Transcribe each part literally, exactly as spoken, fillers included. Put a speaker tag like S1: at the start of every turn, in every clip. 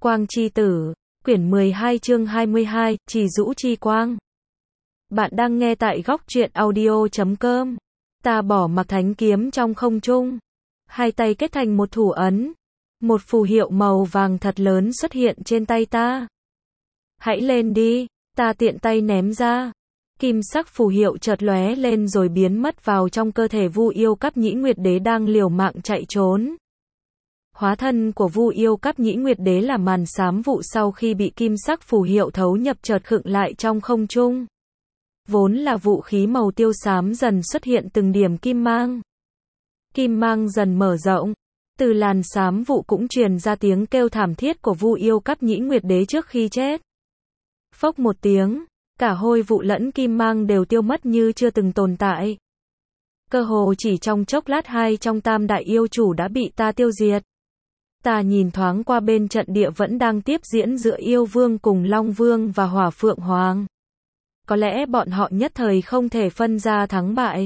S1: Quang chi tử, quyển mười hai chương hai mươi hai, Trì Dũ chi quang. Bạn đang nghe tại góc truyện audio chấm com. Ta bỏ mặc thánh kiếm trong không trung. Hai tay kết thành một thủ ấn. Một phù hiệu màu vàng thật lớn xuất hiện trên tay ta. Hãy lên đi, ta tiện tay ném ra. Kim sắc phù hiệu chợt lóe lên rồi biến mất vào trong cơ thể Vu Yêu Cáp Nhĩ Nguyệt Đế đang liều mạng chạy trốn. Hóa thân của Vu Yêu Cáp Nhĩ Nguyệt Đế là màn xám vụ sau khi bị kim sắc phù hiệu thấu nhập chợt khựng lại trong không trung. Vốn là vũ khí màu tiêu xám dần xuất hiện từng điểm kim mang. Kim mang dần mở rộng. Từ làn xám vụ cũng truyền ra tiếng kêu thảm thiết của Vu Yêu Cáp Nhĩ Nguyệt Đế trước khi chết. Phốc một tiếng, cả hôi vụ lẫn kim mang đều tiêu mất như chưa từng tồn tại. Cơ hồ chỉ trong chốc lát hai trong tam đại yêu chủ đã bị ta tiêu diệt. Ta nhìn thoáng qua bên trận địa vẫn đang tiếp diễn giữa yêu vương cùng Long Vương và Hỏa Phượng Hoàng. Có lẽ bọn họ nhất thời không thể phân ra thắng bại.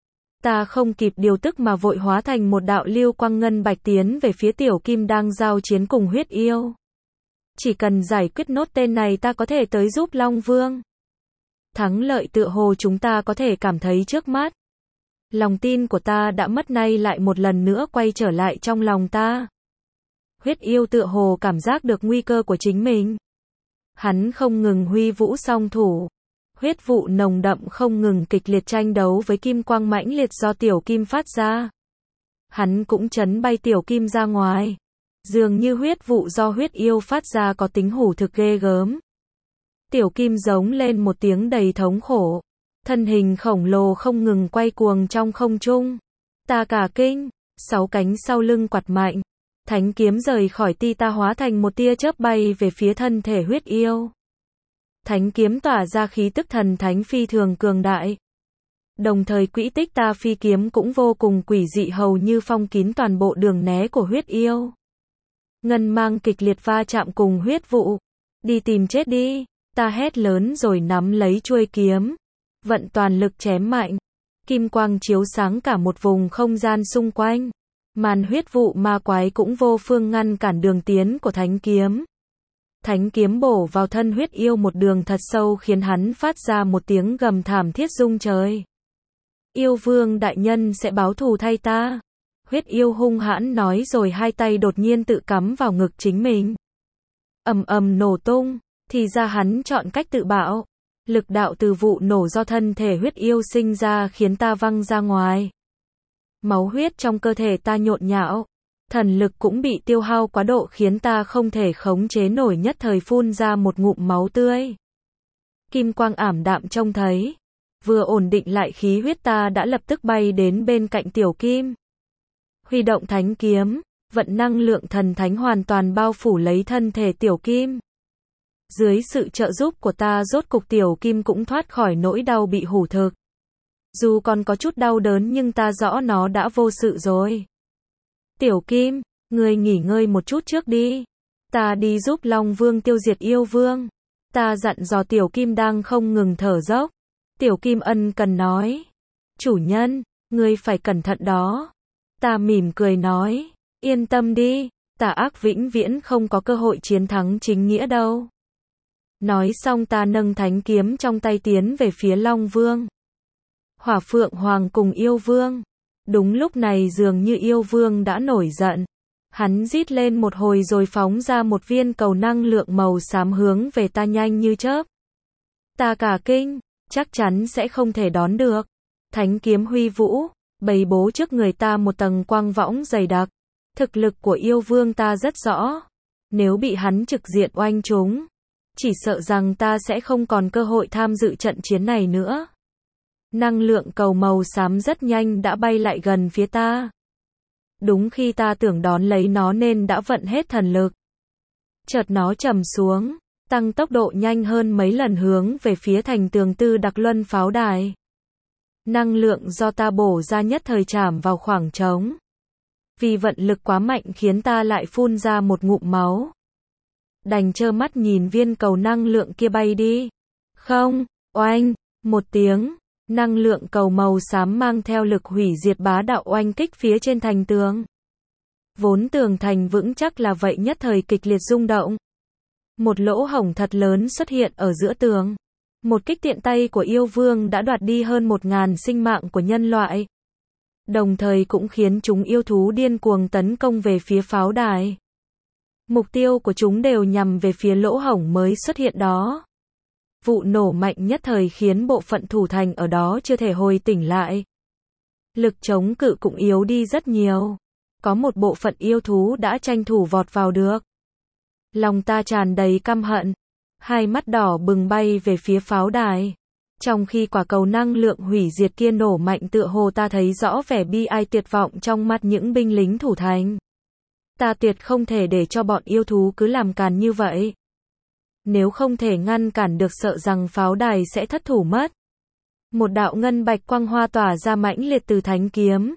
S1: Ta không kịp điều tức mà vội hóa thành một đạo lưu quang ngân bạch tiến về phía tiểu kim đang giao chiến cùng huyết yêu. Chỉ cần giải quyết nốt tên này ta có thể tới giúp Long Vương. Thắng lợi tựa hồ chúng ta có thể cảm thấy trước mắt. Lòng tin của ta đã mất nay lại một lần nữa quay trở lại trong lòng ta. Huyết yêu tựa hồ cảm giác được nguy cơ của chính mình. Hắn không ngừng huy vũ song thủ. Huyết vụ nồng đậm không ngừng kịch liệt tranh đấu với kim quang mãnh liệt do tiểu kim phát ra. Hắn cũng chấn bay tiểu kim ra ngoài. Dường như huyết vụ do huyết yêu phát ra có tính hủ thực ghê gớm. Tiểu kim giống lên một tiếng đầy thống khổ. Thân hình khổng lồ không ngừng quay cuồng trong không trung. Ta cả kinh, sáu cánh sau lưng quạt mạnh. Thánh kiếm rời khỏi ti ta hóa thành một tia chớp bay về phía thân thể huyết yêu. Thánh kiếm tỏa ra khí tức thần thánh phi thường cường đại. Đồng thời quỹ tích ta phi kiếm cũng vô cùng quỷ dị hầu như phong kín toàn bộ đường né của huyết yêu. Ngân mang kịch liệt va chạm cùng huyết vụ. Đi tìm chết đi, ta hét lớn rồi nắm lấy chuôi kiếm. Vận toàn lực chém mạnh. Kim quang chiếu sáng cả một vùng không gian xung quanh. Màn huyết vụ ma quái cũng vô phương ngăn cản đường tiến của thánh kiếm. Thánh kiếm bổ vào thân huyết yêu một đường thật sâu khiến hắn phát ra một tiếng gầm thảm thiết rung trời. Yêu vương đại nhân sẽ báo thù thay ta. Huyết yêu hung hãn nói rồi hai tay đột nhiên tự cắm vào ngực chính mình. Ầm ầm nổ tung, thì ra hắn chọn cách tự bạo. Lực đạo từ vụ nổ do thân thể huyết yêu sinh ra khiến ta văng ra ngoài. Máu huyết trong cơ thể ta nhộn nhạo. Thần lực cũng bị tiêu hao quá độ khiến ta không thể khống chế nổi nhất thời phun ra một ngụm máu tươi. Kim quang ảm đạm trông thấy. Vừa ổn định lại khí huyết ta đã lập tức bay đến bên cạnh tiểu kim. Huy động thánh kiếm, vận năng lượng thần thánh hoàn toàn bao phủ lấy thân thể tiểu kim. Dưới sự trợ giúp của ta rốt cục tiểu kim cũng thoát khỏi nỗi đau bị hủ thực. Dù còn có chút đau đớn nhưng ta rõ nó đã vô sự rồi. Tiểu kim, ngươi nghỉ ngơi một chút trước đi. Ta đi giúp Long Vương tiêu diệt yêu vương. Ta dặn dò tiểu kim đang không ngừng thở dốc. Tiểu kim ân cần nói. Chủ nhân, ngươi phải cẩn thận đó. Ta mỉm cười nói. Yên tâm đi, tà ác vĩnh viễn không có cơ hội chiến thắng chính nghĩa đâu. Nói xong ta nâng thánh kiếm trong tay tiến về phía Long Vương. Hỏa Phượng Hoàng cùng yêu vương. Đúng lúc này dường như yêu vương đã nổi giận. Hắn rít lên một hồi rồi phóng ra một viên cầu năng lượng màu xám hướng về ta nhanh như chớp. Ta cả kinh, chắc chắn sẽ không thể đón được. Thánh kiếm huy vũ, bày bố trước người ta một tầng quang võng dày đặc. Thực lực của yêu vương ta rất rõ. Nếu bị hắn trực diện oanh trúng, chỉ sợ rằng ta sẽ không còn cơ hội tham dự trận chiến này nữa. Năng lượng cầu màu xám rất nhanh đã bay lại gần phía ta. Đúng khi ta tưởng đón lấy nó nên đã vận hết thần lực. Chợt nó trầm xuống, tăng tốc độ nhanh hơn mấy lần hướng về phía thành tường tư đặc luân pháo đài. Năng lượng do ta bổ ra nhất thời chạm vào khoảng trống. Vì vận lực quá mạnh khiến ta lại phun ra một ngụm máu. Đành trơ mắt nhìn viên cầu năng lượng kia bay đi. Không, oanh, một tiếng. Năng lượng cầu màu xám mang theo lực hủy diệt bá đạo oanh kích phía trên thành tường. Vốn tường thành vững chắc là vậy nhất thời kịch liệt rung động. Một lỗ hổng thật lớn xuất hiện ở giữa tường. Một kích tiện tay của yêu vương đã đoạt đi hơn một ngàn sinh mạng của nhân loại. Đồng thời cũng khiến chúng yêu thú điên cuồng tấn công về phía pháo đài. Mục tiêu của chúng đều nhằm về phía lỗ hổng mới xuất hiện đó. Vụ nổ mạnh nhất thời khiến bộ phận thủ thành ở đó chưa thể hồi tỉnh lại. Lực chống cự cũng yếu đi rất nhiều. Có một bộ phận yêu thú đã tranh thủ vọt vào được. Lòng ta tràn đầy căm hận. Hai mắt đỏ bừng bay về phía pháo đài. Trong khi quả cầu năng lượng hủy diệt kia nổ mạnh tựa hồ ta thấy rõ vẻ bi ai tuyệt vọng trong mắt những binh lính thủ thành. Ta tuyệt không thể để cho bọn yêu thú cứ làm càn như vậy. Nếu không thể ngăn cản được sợ rằng pháo đài sẽ thất thủ mất. Một đạo ngân bạch quang hoa tỏa ra mãnh liệt từ thánh kiếm.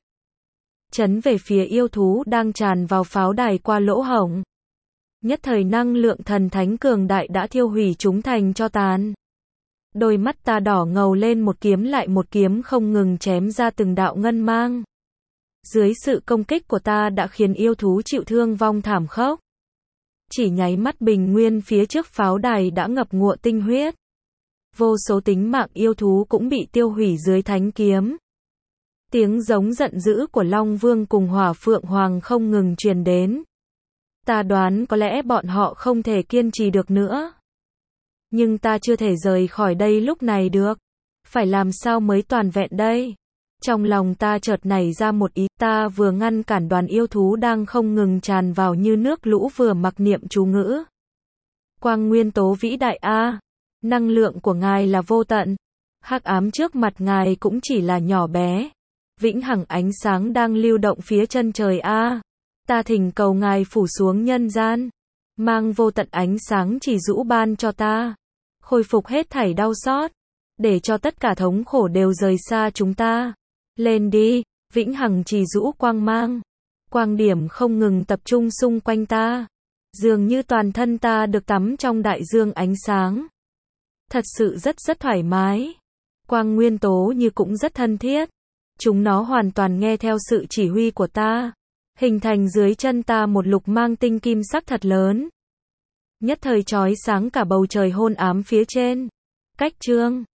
S1: Chấn về phía yêu thú đang tràn vào pháo đài qua lỗ hổng. Nhất thời năng lượng thần thánh cường đại đã thiêu hủy chúng thành cho tàn. Đôi mắt ta đỏ ngầu lên, một kiếm lại một kiếm không ngừng chém ra từng đạo ngân mang. Dưới sự công kích của ta đã khiến yêu thú chịu thương vong thảm khốc. Chỉ nháy mắt bình nguyên phía trước pháo đài đã ngập ngụa tinh huyết. Vô số tính mạng yêu thú cũng bị tiêu hủy dưới thánh kiếm. Tiếng giống giận dữ của Long Vương cùng Hỏa Phượng Hoàng không ngừng truyền đến. Ta đoán có lẽ bọn họ không thể kiên trì được nữa. Nhưng ta chưa thể rời khỏi đây lúc này được. Phải làm sao mới toàn vẹn đây? Trong lòng ta chợt nảy ra một ý, ta vừa ngăn cản đoàn yêu thú đang không ngừng tràn vào như nước lũ, vừa mặc niệm chú ngữ. Quang nguyên tố vĩ đại a, năng lượng của ngài là vô tận. Hắc ám trước mặt ngài cũng chỉ là nhỏ bé. Vĩnh hằng ánh sáng đang lưu động phía chân trời a. Ta thỉnh cầu ngài phủ xuống nhân gian, mang vô tận ánh sáng chỉ dũ ban cho ta, khôi phục hết thảy đau xót, để cho tất cả thống khổ đều rời xa chúng ta. Lên đi, vĩnh hằng chỉ dũ quang mang. Quang điểm không ngừng tập trung xung quanh ta. Dường như toàn thân ta được tắm trong đại dương ánh sáng. Thật sự rất rất thoải mái. Quang nguyên tố như cũng rất thân thiết. Chúng nó hoàn toàn nghe theo sự chỉ huy của ta. Hình thành dưới chân ta một lục mang tinh kim sắc thật lớn. Nhất thời chói sáng cả bầu trời hôn ám phía trên. Cách chương